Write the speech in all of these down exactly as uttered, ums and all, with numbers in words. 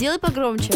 Сделай погромче.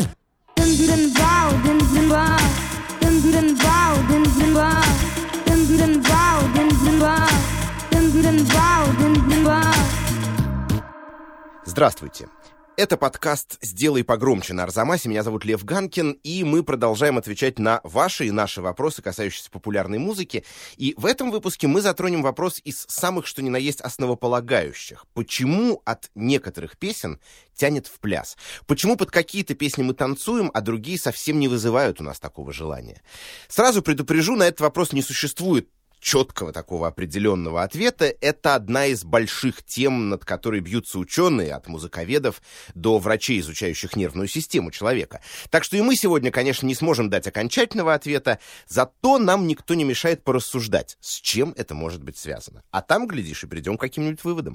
Здравствуйте. Это подкаст «Сделай погромче» на Арзамасе. Меня зовут Лев Ганкин, и мы продолжаем отвечать на ваши и наши вопросы, касающиеся популярной музыки. И в этом выпуске мы затронем вопрос из самых что ни на есть основополагающих. Почему от некоторых песен тянет в пляс? Почему под какие-то песни мы танцуем, а другие совсем не вызывают у нас такого желания? Сразу предупрежу, на этот вопрос не существует четкого такого определенного ответа. Это одна из больших тем, над которой бьются ученые, от музыковедов до врачей, изучающих нервную систему человека. Так что и мы сегодня, конечно, не сможем дать окончательного ответа, зато нам никто не мешает порассуждать, с чем это может быть связано. А там, глядишь, и придем к каким-нибудь выводам.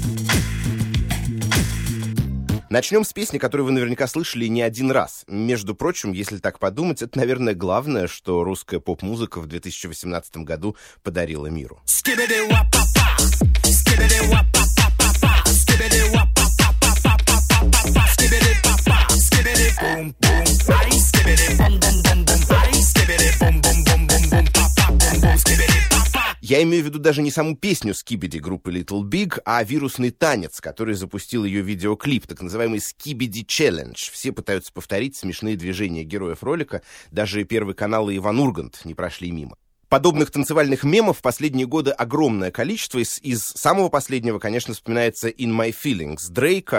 Начнем с песни, которую вы наверняка слышали не один раз. Между прочим, если так подумать, это, наверное, главное, что русская поп-музыка в две тысячи восемнадцатом году подарила миру. Я имею в виду даже не саму песню «Skibidi» группы Little Big, а вирусный танец, который запустил ее видеоклип, так называемый «Skibidi Challenge». Все пытаются повторить смешные движения героев ролика, даже Первый канал и Иван Ургант не прошли мимо. Подобных танцевальных мемов в последние годы огромное количество. Из, из самого последнего, конечно, вспоминается «In My Feelings» Дрейка.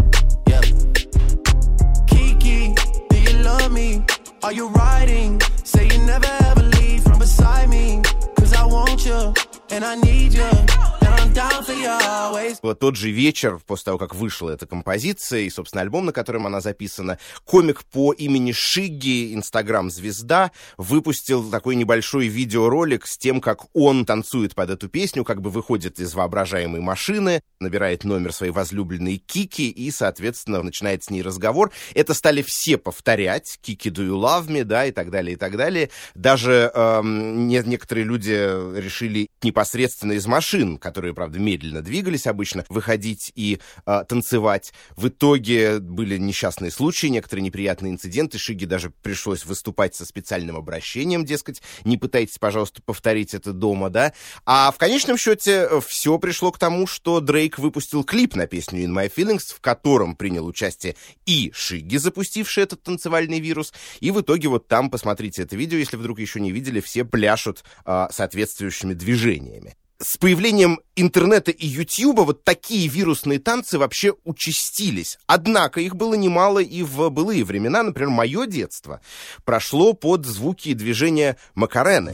Kiki, do you love me? Are you riding? Say you never ever leave from beside me. I want you, and I need you, and I'm down for you always. Вот тот же вечер, после того, как вышла эта композиция и, собственно, альбом, на котором она записана, комик по имени Шигги, инстаграм-звезда, выпустил такой небольшой видеоролик с тем, как он танцует под эту песню, как бы выходит из воображаемой машины, набирает номер своей возлюбленной Кики и, соответственно, начинает с ней разговор. Это стали все повторять. Кики, do you love me, да, и так далее, и так далее. Даже эм, не, некоторые люди решили непосредственно из машин, которые, правда, медленно двигались обычно, выходить и э, танцевать. В итоге были несчастные случаи, некоторые неприятные инциденты. Шиге даже пришлось выступать со специальным обращением, дескать, не пытайтесь, пожалуйста, повторить это дома, да. А в конечном счете все пришло к тому, что Дрейк выпустил клип на песню «In My Feelings», в котором принял участие и Шиге, запустивший этот танцевальный вирус. И в итоге вот там, посмотрите это видео, если вдруг еще не видели, все пляшут э, соответствующими движениями. С появлением интернета и Ютьюба вот такие вирусные танцы вообще участились. Однако их было немало и в былые времена. Например, мое детство прошло под звуки и движения Макарены.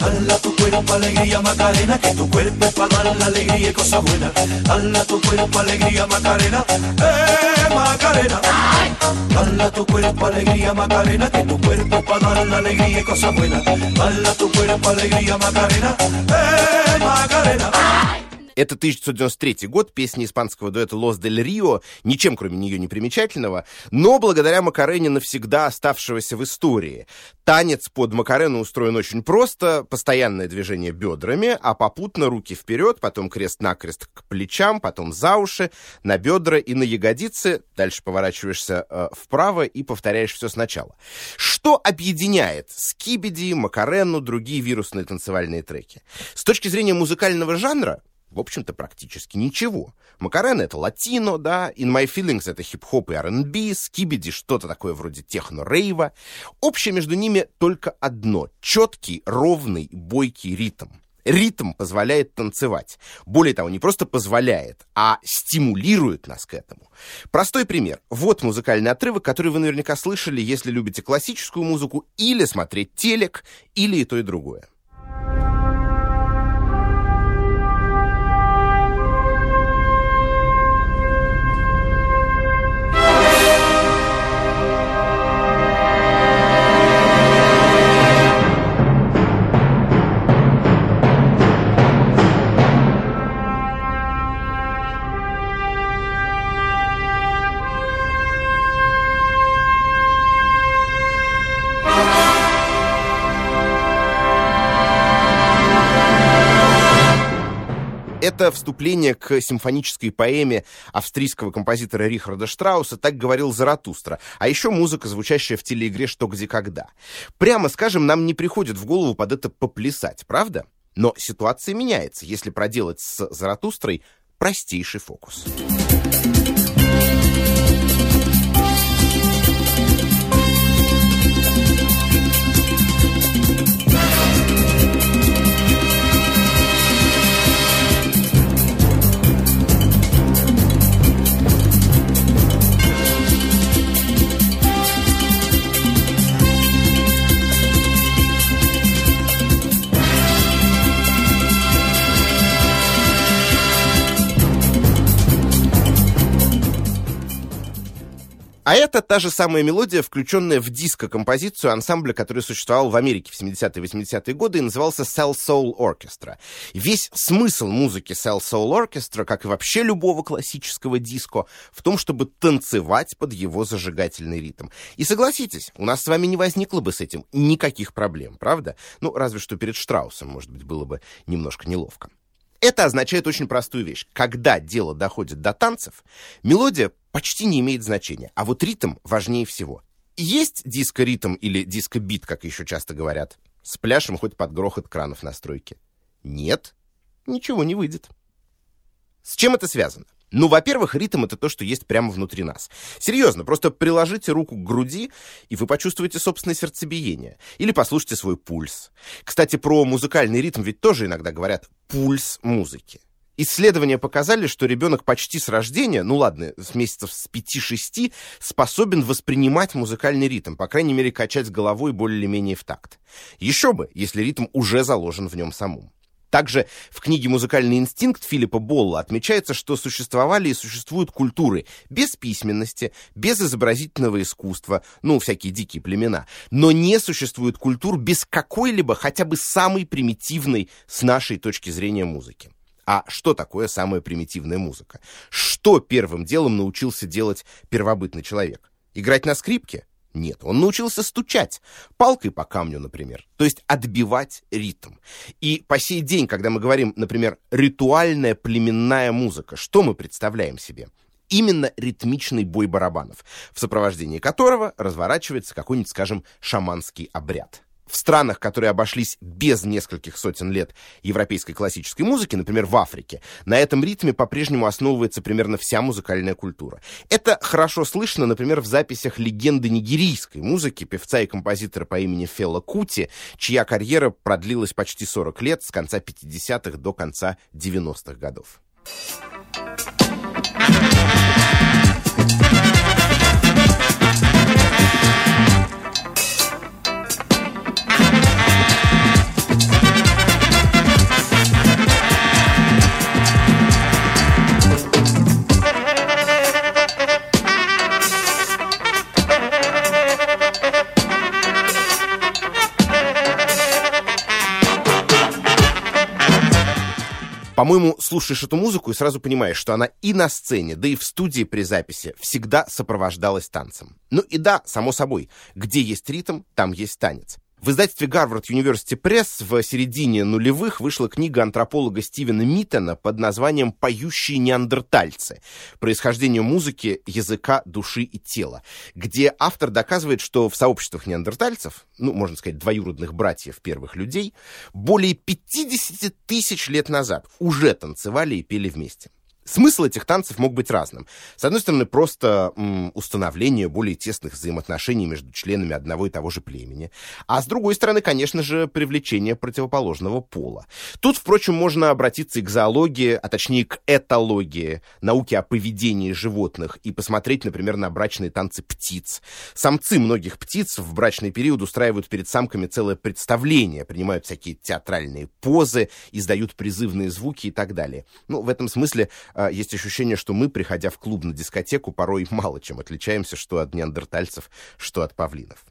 Это тысяча девятьсот девяносто третий год, песня испанского дуэта «Лос дель Рио», ничем кроме нее не примечательного, но благодаря Макарене навсегда оставшегося в истории. Танец под Макарену устроен очень просто, постоянное движение бедрами, а попутно руки вперед, потом крест-накрест к плечам, потом за уши, на бедра и на ягодицы, дальше поворачиваешься э, вправо и повторяешь все сначала. Что объединяет Skibidi, Макарену, другие вирусные танцевальные треки? С точки зрения музыкального жанра, в общем-то, практически ничего. Макарена — это латино, да, In My Feelings — это хип-хоп и ар энд би, Skibidi — что-то такое вроде техно-рейва. Общее между ними только одно — четкий, ровный, бойкий ритм. Ритм позволяет танцевать. Более того, не просто позволяет, а стимулирует нас к этому. Простой пример. Вот музыкальный отрывок, который вы наверняка слышали, если любите классическую музыку, или смотреть телек, или и то, и другое. Это вступление к симфонической поэме австрийского композитора Рихарда Штрауса «Так говорил Заратустра», а еще музыка, звучащая в телеигре «Что, где, когда». Прямо скажем, нам не приходит в голову под это поплясать, правда? Но ситуация меняется, если проделать с Заратустрой простейший фокус. А это та же самая мелодия, включенная в диско-композицию ансамбля, который существовал в Америке в семидесятые и восьмидесятые годы и назывался Cell Soul Orchestra. Весь смысл музыки Cell Soul Orchestra, как и вообще любого классического диско, в том, чтобы танцевать под его зажигательный ритм. И согласитесь, у нас с вами не возникло бы с этим никаких проблем, правда? Ну, разве что перед Штраусом, может быть, было бы немножко неловко. Это означает очень простую вещь. Когда дело доходит до танцев, мелодия почти не имеет значения, а вот ритм важнее всего. Есть диско-ритм или диско-бит, как еще часто говорят. Спляшем хоть под грохот кранов на стройке. Нет, ничего не выйдет. С чем это связано? Ну, во-первых, ритм — это то, что есть прямо внутри нас. Серьезно, просто приложите руку к груди, и вы почувствуете собственное сердцебиение. Или послушайте свой пульс. Кстати, про музыкальный ритм ведь тоже иногда говорят «пульс музыки». Исследования показали, что ребенок почти с рождения, ну ладно, с месяцев с пяти-шести, способен воспринимать музыкальный ритм, по крайней мере, качать головой более или менее в такт. Еще бы, если ритм уже заложен в нем самом. Также в книге «Музыкальный инстинкт» Филиппа Болла отмечается, что существовали и существуют культуры без письменности, без изобразительного искусства, ну, всякие дикие племена, но не существует культур без какой-либо, хотя бы самой примитивной с нашей точки зрения музыки. А что такое самая примитивная музыка? Что первым делом научился делать первобытный человек? Играть на скрипке? Нет, он научился стучать, палкой по камню, например, то есть отбивать ритм. И по сей день, когда мы говорим, например, ритуальная племенная музыка, что мы представляем себе? Именно ритмичный бой барабанов, в сопровождении которого разворачивается какой-нибудь, скажем, шаманский обряд. В странах, которые обошлись без нескольких сотен лет европейской классической музыки, например, в Африке, на этом ритме по-прежнему основывается примерно вся музыкальная культура. Это хорошо слышно, например, в записях легенды нигерийской музыки, певца и композитора по имени Фела Кути, чья карьера продлилась почти сорок лет, с конца пятидесятых до конца девяностых годов. По-моему, слушаешь эту музыку и сразу понимаешь, что она и на сцене, да и в студии при записи всегда сопровождалась танцем. Ну и да, само собой, где есть ритм, там есть танец. В издательстве Harvard University Press в середине нулевых вышла книга антрополога Стивена Миттена под названием «Поющие неандертальцы. Происхождение музыки, языка, души и тела», где автор доказывает, что в сообществах неандертальцев, ну, можно сказать, двоюродных братьев первых людей, более пятьдесят тысяч лет назад уже танцевали и пели вместе. Смысл этих танцев мог быть разным. С одной стороны, просто м, установление более тесных взаимоотношений между членами одного и того же племени. А с другой стороны, конечно же, привлечение противоположного пола. Тут, впрочем, можно обратиться и к зоологии, а точнее к этологии, науке о поведении животных, и посмотреть, например, на брачные танцы птиц. Самцы многих птиц в брачный период устраивают перед самками целое представление, принимают всякие театральные позы, издают призывные звуки и так далее. Ну, в этом смысле есть ощущение, что мы, приходя в клуб на дискотеку, порой мало чем отличаемся, что от неандертальцев, что от павлинов.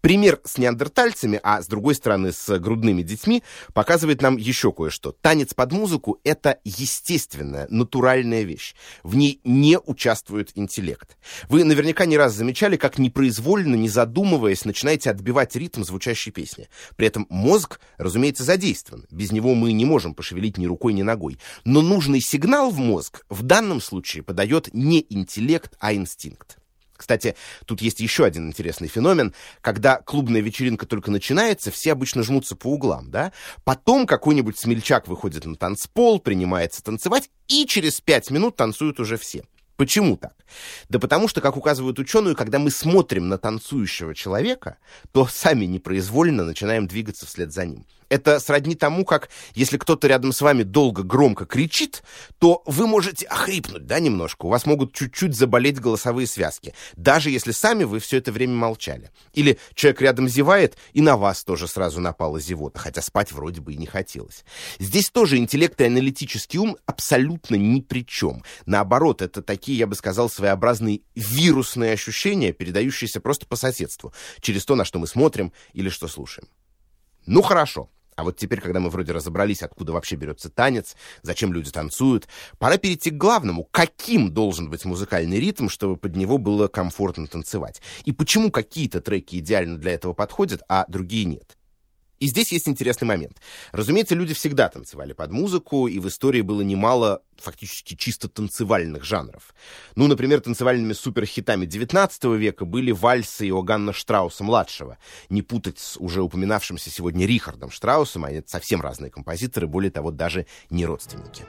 Пример с неандертальцами, а с другой стороны с грудными детьми, показывает нам еще кое-что. Танец под музыку — это естественная, натуральная вещь. В ней не участвует интеллект. Вы наверняка не раз замечали, как непроизвольно, не задумываясь, начинаете отбивать ритм звучащей песни. При этом мозг, разумеется, задействован. Без него мы не можем пошевелить ни рукой, ни ногой. Но нужный сигнал в мозг в данном случае подает не интеллект, а инстинкт. Кстати, тут есть еще один интересный феномен. Когда клубная вечеринка только начинается, все обычно жмутся по углам, да? Потом какой-нибудь смельчак выходит на танцпол, принимается танцевать, и через пять минут танцуют уже все. Почему так? Да потому что, как указывают ученые, когда мы смотрим на танцующего человека, то сами непроизвольно начинаем двигаться вслед за ним. Это сродни тому, как если кто-то рядом с вами долго громко кричит, то вы можете охрипнуть, да, немножко. У вас могут чуть-чуть заболеть голосовые связки, даже если сами вы все это время молчали. Или человек рядом зевает, и на вас тоже сразу напала зевота, хотя спать вроде бы и не хотелось. Здесь тоже интеллект и аналитический ум абсолютно ни при чем. Наоборот, это такие, я бы сказал, своеобразные вирусные ощущения, передающиеся просто по соседству, через то, на что мы смотрим или что слушаем. Ну хорошо. А вот теперь, когда мы вроде разобрались, откуда вообще берется танец, зачем люди танцуют, пора перейти к главному. Каким должен быть музыкальный ритм, чтобы под него было комфортно танцевать? И почему какие-то треки идеально для этого подходят, а другие нет? И здесь есть интересный момент. Разумеется, люди всегда танцевали под музыку, и в истории было немало фактически чисто танцевальных жанров. Ну, например, танцевальными суперхитами девятнадцатого века были вальсы Иоганна Штрауса-младшего. Не путать с уже упоминавшимся сегодня Рихардом Штраусом, они совсем разные композиторы, более того, даже не родственники.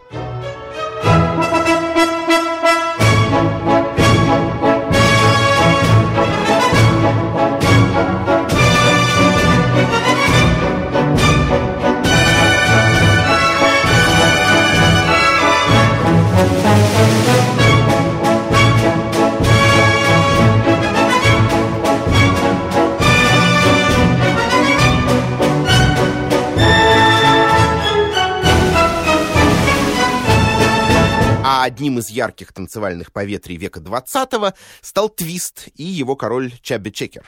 А одним из ярких танцевальных поветрий века двадцатого стал твист и его король Чабби Чекер.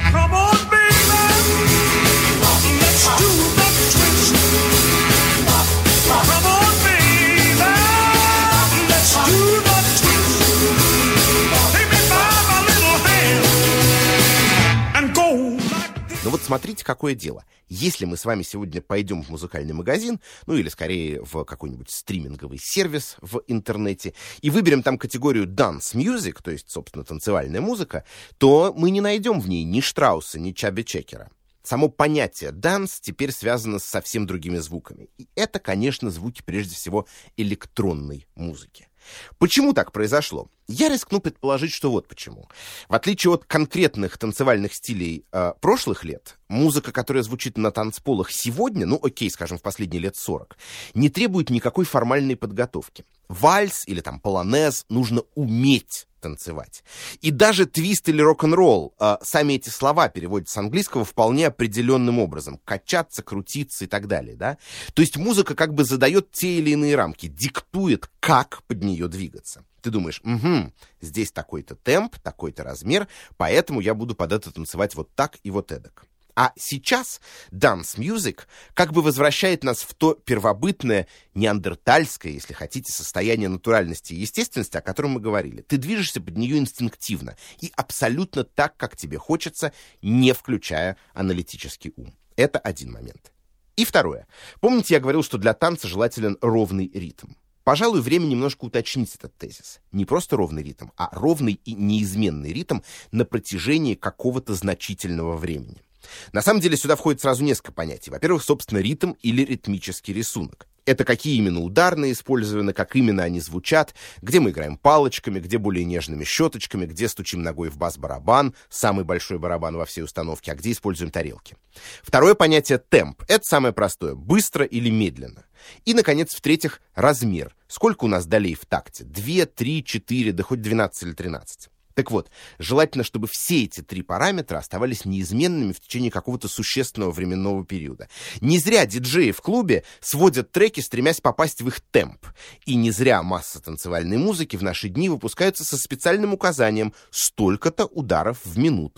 Но вот смотрите, какое дело. Если мы с вами сегодня пойдем в музыкальный магазин, ну или скорее в какой-нибудь стриминговый сервис в интернете, и выберем там категорию Dance Music, то есть, собственно, танцевальная музыка, то мы не найдем в ней ни Штрауса, ни Чабби Чекера. Само понятие «данс» теперь связано с совсем другими звуками. И это, конечно, звуки, прежде всего, электронной музыки. Почему так произошло? Я рискну предположить, что вот почему. В отличие от конкретных танцевальных стилей э, прошлых лет, музыка, которая звучит на танцполах сегодня, ну окей, скажем, в последние лет сорок, не требует никакой формальной подготовки. Вальс или там полонез нужно уметь танцевать. И даже твист или рок-н-ролл, э, сами эти слова переводятся с английского вполне определенным образом. Качаться, крутиться и так далее, да? То есть музыка как бы задает те или иные рамки, диктует, как под нее двигаться. Ты думаешь, угу, здесь такой-то темп, такой-то размер, поэтому я буду под это танцевать вот так и вот эдак. А сейчас Dance Music как бы возвращает нас в то первобытное, неандертальское, если хотите, состояние натуральности и естественности, о котором мы говорили. Ты движешься под нее инстинктивно и абсолютно так, как тебе хочется, не включая аналитический ум. Это один момент. И второе. Помните, я говорил, что для танца желателен ровный ритм? Пожалуй, время немножко уточнить этот тезис. Не просто ровный ритм, а ровный и неизменный ритм на протяжении какого-то значительного времени. На самом деле сюда входит сразу несколько понятий. Во-первых, собственно, ритм или ритмический рисунок. Это какие именно ударные использованы, как именно они звучат, где мы играем палочками, где более нежными щеточками, где стучим ногой в бас-барабан, самый большой барабан во всей установке, а где используем тарелки. Второе понятие — темп. Это самое простое — быстро или медленно. И, наконец, в-третьих, размер. Сколько у нас долей в такте? Две, три, четыре, да хоть двенадцать или тринадцать. Так вот, желательно, чтобы все эти три параметра оставались неизменными в течение какого-то существенного временного периода. Не зря диджеи в клубе сводят треки, стремясь попасть в их темп. И не зря масса танцевальной музыки в наши дни выпускаются со специальным указанием «столько-то ударов в минуту».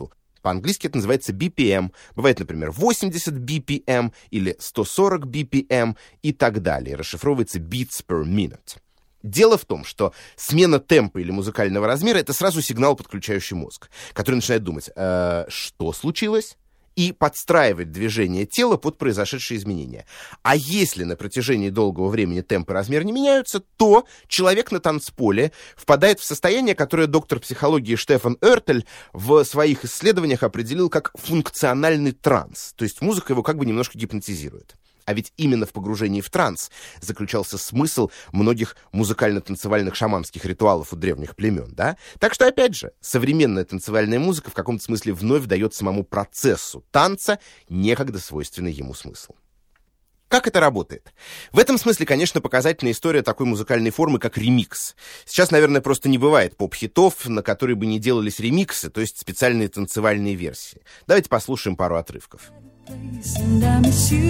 По-английски это называется би пи эм. Бывает, например, восемьдесят би пи эм или сто сорок би пи эм и так далее. Расшифровывается beats per minute. Дело в том, что смена темпа или музыкального размера — это сразу сигнал, подключающий мозг, который начинает думать, э, что случилось, и подстраивать движение тела под произошедшие изменения. А если на протяжении долгого времени темп и размер не меняются, то человек на танцполе впадает в состояние, которое доктор психологии Штефан Эртель в своих исследованиях определил как функциональный транс. То есть музыка его как бы немножко гипнотизирует. А ведь именно в погружении в транс заключался смысл многих музыкально-танцевальных шаманских ритуалов у древних племен, да? Так что, опять же, современная танцевальная музыка в каком-то смысле вновь дает самому процессу танца некогда свойственный ему смысл. Как это работает? В этом смысле, конечно, показательная история такой музыкальной формы, как ремикс. Сейчас, наверное, просто не бывает поп-хитов, на которые бы не делались ремиксы, то есть специальные танцевальные версии. Давайте послушаем пару отрывков. And I miss you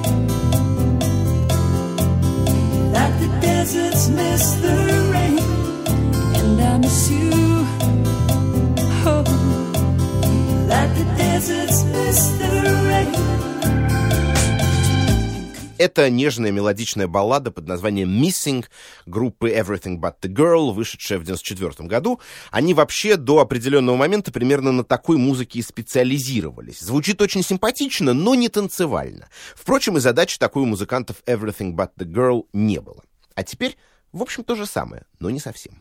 like the deserts miss the rain. And I miss you, oh, like the deserts miss the rain. Это нежная мелодичная баллада под названием «Missing» группы Everything But The Girl, вышедшая в девяносто четвёртом году. Они вообще до определенного момента примерно на такой музыке и специализировались. Звучит очень симпатично, но не танцевально. Впрочем, и задачи такой у музыкантов Everything But The Girl не было. А теперь, в общем, то же самое, но не совсем.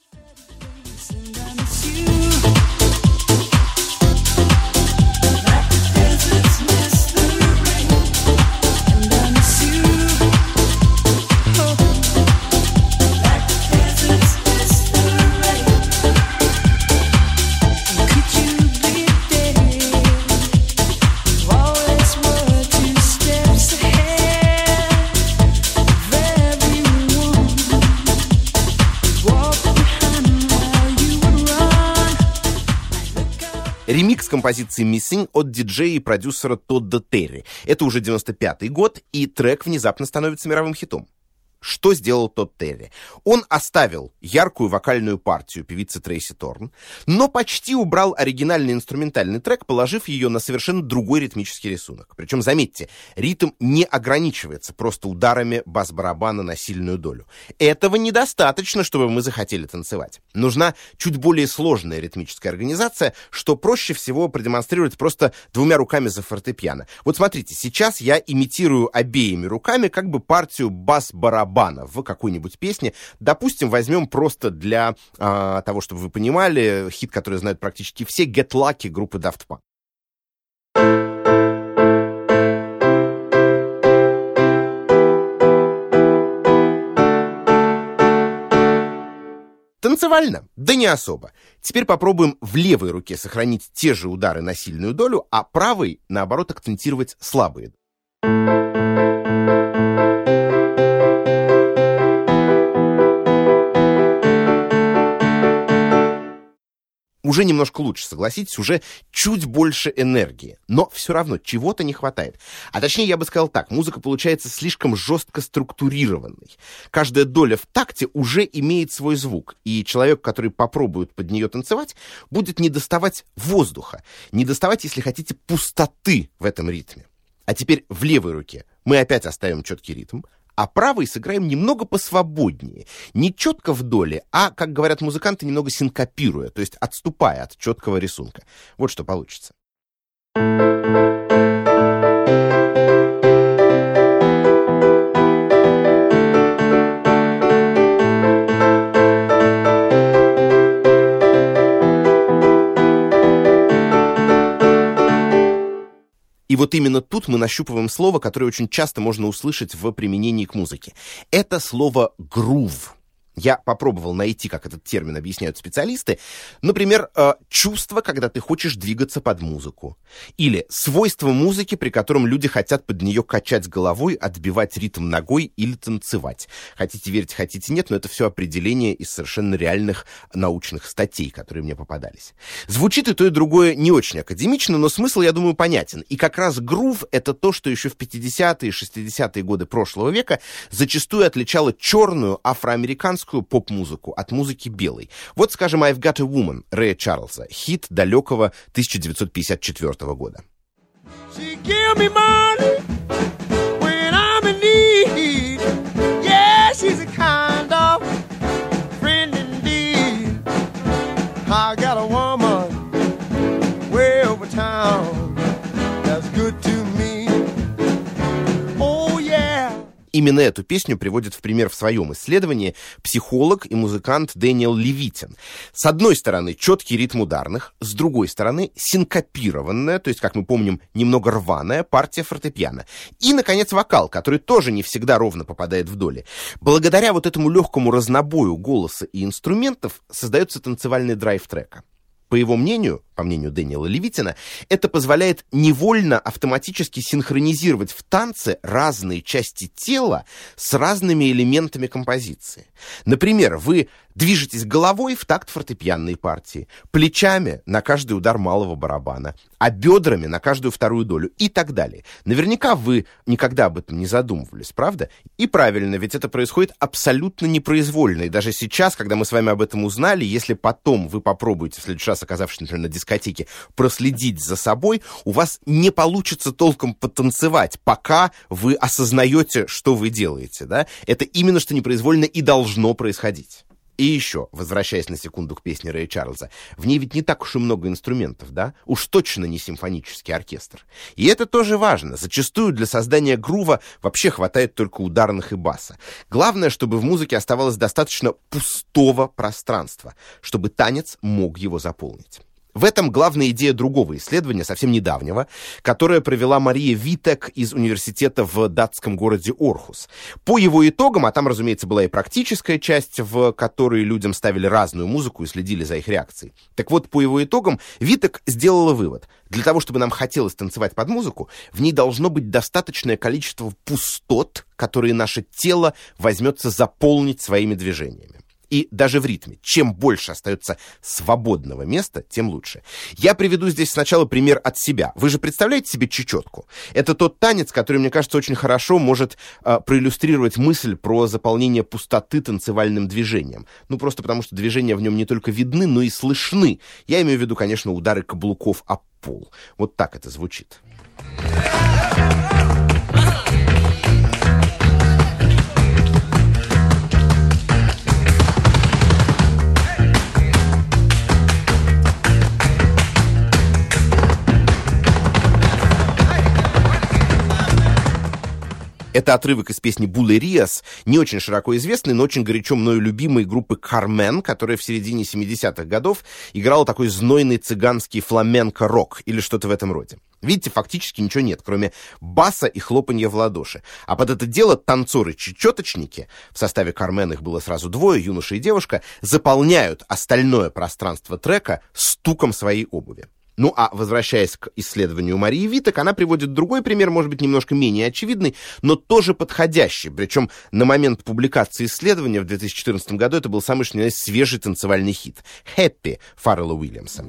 Ремикс композиции «Missing» от диджея и продюсера Тодда Терри. Это уже девяносто пятый год, и трек внезапно становится мировым хитом. Что сделал Тодд Терри? Он оставил яркую вокальную партию певицы Трейси Торн, но почти убрал оригинальный инструментальный трек, положив ее на совершенно другой ритмический рисунок. Причем, заметьте, ритм не ограничивается просто ударами бас-барабана на сильную долю. Этого недостаточно, чтобы мы захотели танцевать. Нужна чуть более сложная ритмическая организация, что проще всего продемонстрировать просто двумя руками за фортепиано. Вот смотрите, сейчас я имитирую обеими руками как бы партию бас-барабана в какой-нибудь песне. Допустим, возьмем просто для а, того, чтобы вы понимали, хит, который знают практически все, «Get Lucky» группы Daft Punk. Танцевально? Да не особо. Теперь попробуем в левой руке сохранить те же удары на сильную долю, а правой, наоборот, акцентировать слабые. Уже немножко лучше, согласитесь, уже чуть больше энергии. Но все равно чего-то не хватает. А точнее, я бы сказал так, музыка получается слишком жестко структурированной. Каждая доля в такте уже имеет свой звук, и человек, который попробует под нее танцевать, будет недоставать воздуха, недоставать, если хотите, пустоты в этом ритме. А теперь в левой руке мы опять оставим четкий ритм, а правой сыграем немного посвободнее. Не четко в доле, а, как говорят музыканты, немного синкопируя, то есть отступая от четкого рисунка. Вот что получится. И вот именно тут мы нащупываем слово, которое очень часто можно услышать в применении к музыке. Это слово «грув». Я попробовал найти, как этот термин объясняют специалисты. Например, э, чувство, когда ты хочешь двигаться под музыку. Или свойство музыки, при котором люди хотят под нее качать головой, отбивать ритм ногой или танцевать. Хотите верить, хотите нет, но это все определение из совершенно реальных научных статей, которые мне попадались. Звучит и то, и другое не очень академично, но смысл, я думаю, понятен. И как раз грув — это то, что еще в пятидесятые и шестидесятые годы прошлого века зачастую отличало черную афроамериканскую афроамериканскую поп-музыку от музыки белой. Вот, скажем, «I've Got a Woman» Рэя Чарльза, хит далекого тысяча девятьсот пятьдесят четвёртого года. She give me money when I'm in need. Yeah, she's a kind of friend indeed. I got a woman way over town that's good to me. Oh yeah. Именно эту песню приводит в пример в своем исследовании психолог и музыкант Дэниел Левитин. С одной стороны, четкий ритм ударных, с другой стороны, синкопированная, то есть, как мы помним, немного рваная партия фортепиано. И, наконец, вокал, который тоже не всегда ровно попадает в доли. Благодаря вот этому легкому разнобою голоса и инструментов создается танцевальный драйв трека. По его мнению, по мнению Дэниела Левитина, это позволяет невольно автоматически синхронизировать в танце разные части тела с разными элементами композиции. Например, вы движетесь головой в такт фортепианной партии, плечами на каждый удар малого барабана, а бедрами на каждую вторую долю и так далее. Наверняка вы никогда об этом не задумывались, правда? И правильно, ведь это происходит абсолютно непроизвольно. И даже сейчас, когда мы с вами об этом узнали, если потом вы попробуете, в следующий раз, оказавшись, например, на дискотеке, проследить за собой, у вас не получится толком потанцевать, пока вы осознаете, что вы делаете, да? Это именно что непроизвольно и должно происходить. И еще, возвращаясь на секунду к песне Рэя Чарльза, в ней ведь не так уж и много инструментов, да? Уж точно не симфонический оркестр. И это тоже важно. Зачастую для создания грува вообще хватает только ударных и баса. Главное, чтобы в музыке оставалось достаточно пустого пространства, чтобы танец мог его заполнить. В этом главная идея другого исследования, совсем недавнего, которое провела Мария Витек из университета в датском городе Орхус. По его итогам, а там, разумеется, была и практическая часть, в которой людям ставили разную музыку и следили за их реакцией. Так вот, по его итогам Витек сделала вывод. Для того, чтобы нам хотелось танцевать под музыку, в ней должно быть достаточное количество пустот, которые наше тело возьмется заполнить своими движениями. И даже в ритме. Чем больше остается свободного места, тем лучше. Я приведу здесь сначала пример от себя. Вы же представляете себе чечетку? Это тот танец, который, мне кажется, очень хорошо может э, проиллюстрировать мысль про заполнение пустоты танцевальным движением. Ну, просто потому, что движения в нем не только видны, но и слышны. Я имею в виду, конечно, удары каблуков об пол. Вот так это звучит. Это отрывок из песни «Булериас», не очень широко известной, но очень горячо мною любимой группы «Кармен», которая в середине семидесятых годов играла такой знойный цыганский фламенко-рок или что-то в этом роде. Видите, фактически ничего нет, кроме баса и хлопанья в ладоши. А под это дело танцоры-чечеточники, в составе «Кармен» их было сразу двое, юноша и девушка, заполняют остальное пространство трека стуком своей обуви. Ну, а возвращаясь к исследованию Марии Витек, она приводит другой пример, может быть, немножко менее очевидный, но тоже подходящий. Причем на момент публикации исследования в две тысячи четырнадцатом году это был самый, что ни на есть, свежий танцевальный хит «Happy» Фаррелла Уильямса.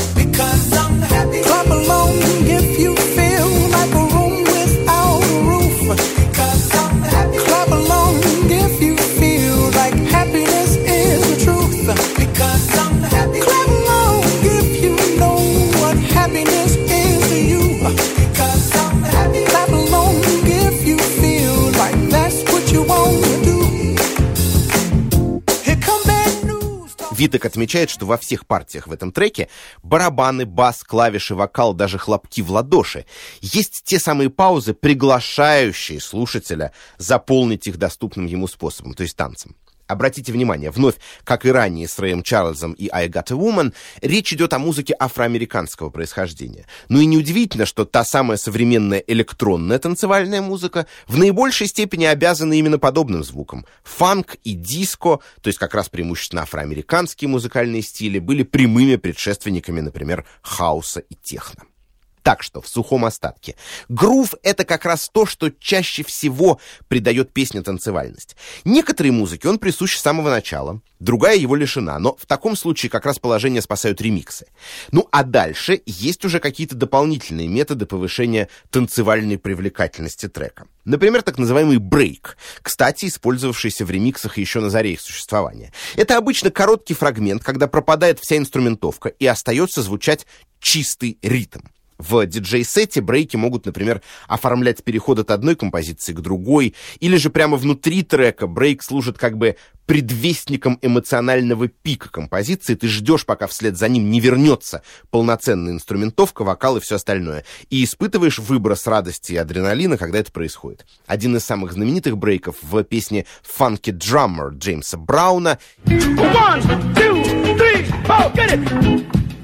Витек отмечает, что во всех партиях в этом треке барабаны, бас, клавиши, вокал, даже хлопки в ладоши есть те самые паузы, приглашающие слушателя заполнить их доступным ему способом, то есть танцем. Обратите внимание, вновь, как и ранее с Рэем Чарльзом и «I Got a Woman», речь идет о музыке афроамериканского происхождения. Ну и неудивительно, что та самая современная электронная танцевальная музыка в наибольшей степени обязана именно подобным звукам. Фанк и диско, то есть как раз преимущественно афроамериканские музыкальные стили, были прямыми предшественниками, например, хаоса и техно. Так что, в сухом остатке, грув — это как раз то, что чаще всего придает песне танцевальность. Некоторые музыке он присущ с самого начала, другая его лишена, но в таком случае как раз положение спасают ремиксы. Ну а дальше есть уже какие-то дополнительные методы повышения танцевальной привлекательности трека. Например, так называемый брейк, кстати, использовавшийся в ремиксах еще на заре их существования. Это обычно короткий фрагмент, когда пропадает вся инструментовка и остается звучать чистый ритм. В диджей-сете брейки могут, например, оформлять переход от одной композиции к другой, или же прямо внутри трека брейк служит как бы предвестником эмоционального пика композиции. Ты ждешь, пока вслед за ним не вернется полноценная инструментовка, вокал и все остальное, и испытываешь выброс радости и адреналина, когда это происходит. Один из самых знаменитых брейков в песне «Funky Drummer» Джеймса Брауна. One, two, three, four, get it!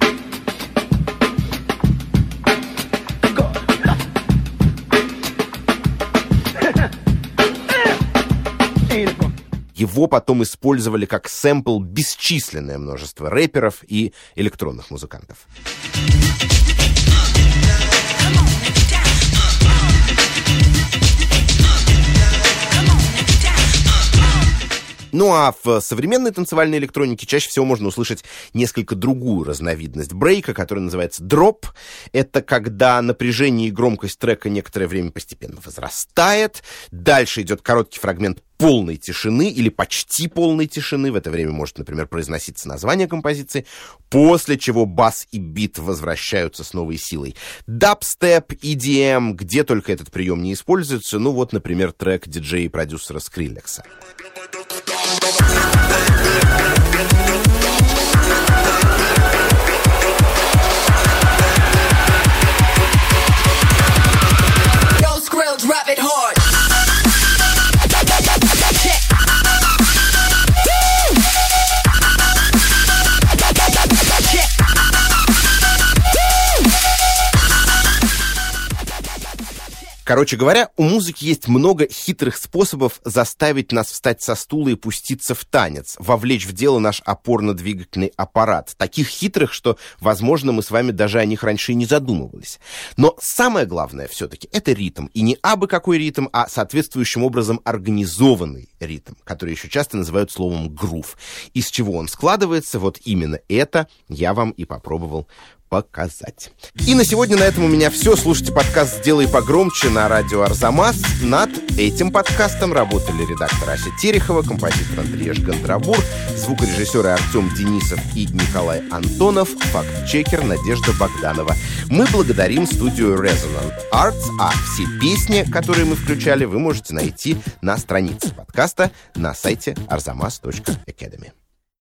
Его потом использовали как сэмпл бесчисленное множество рэперов и электронных музыкантов. Ну а в современной танцевальной электронике чаще всего можно услышать несколько другую разновидность брейка, которая называется дроп. Это когда напряжение и громкость трека некоторое время постепенно возрастает. Дальше идет короткий фрагмент полной тишины или почти полной тишины. В это время может, например, произноситься название композиции, после чего бас и бит возвращаются с новой силой. Дабстеп, и ди эм, где только этот прием не используется. Ну вот, например, трек диджея и продюсера Скриллекса. Yo, Skrill, drop it hard. Короче говоря, у музыки есть много хитрых способов заставить нас встать со стула и пуститься в танец, вовлечь в дело наш опорно-двигательный аппарат. Таких хитрых, что, возможно, мы с вами даже о них раньше и не задумывались. Но самое главное все-таки — это ритм. И не абы какой ритм, а соответствующим образом организованный ритм, который еще часто называют словом грув. Из чего он складывается, вот именно это я вам и попробовал показать. И на сегодня на этом у меня все. Слушайте подкаст «Сделай погромче» на радио Арзамас. Над этим подкастом работали редактор Ася Терехова, композитор Андрей Жгандрабур, звукорежиссеры Артем Денисов и Николай Антонов, факт-чекер Надежда Богданова. Мы благодарим студию Resonant Arts, а все песни, которые мы включали, вы можете найти на странице подкаста на сайте arzamas точка academy.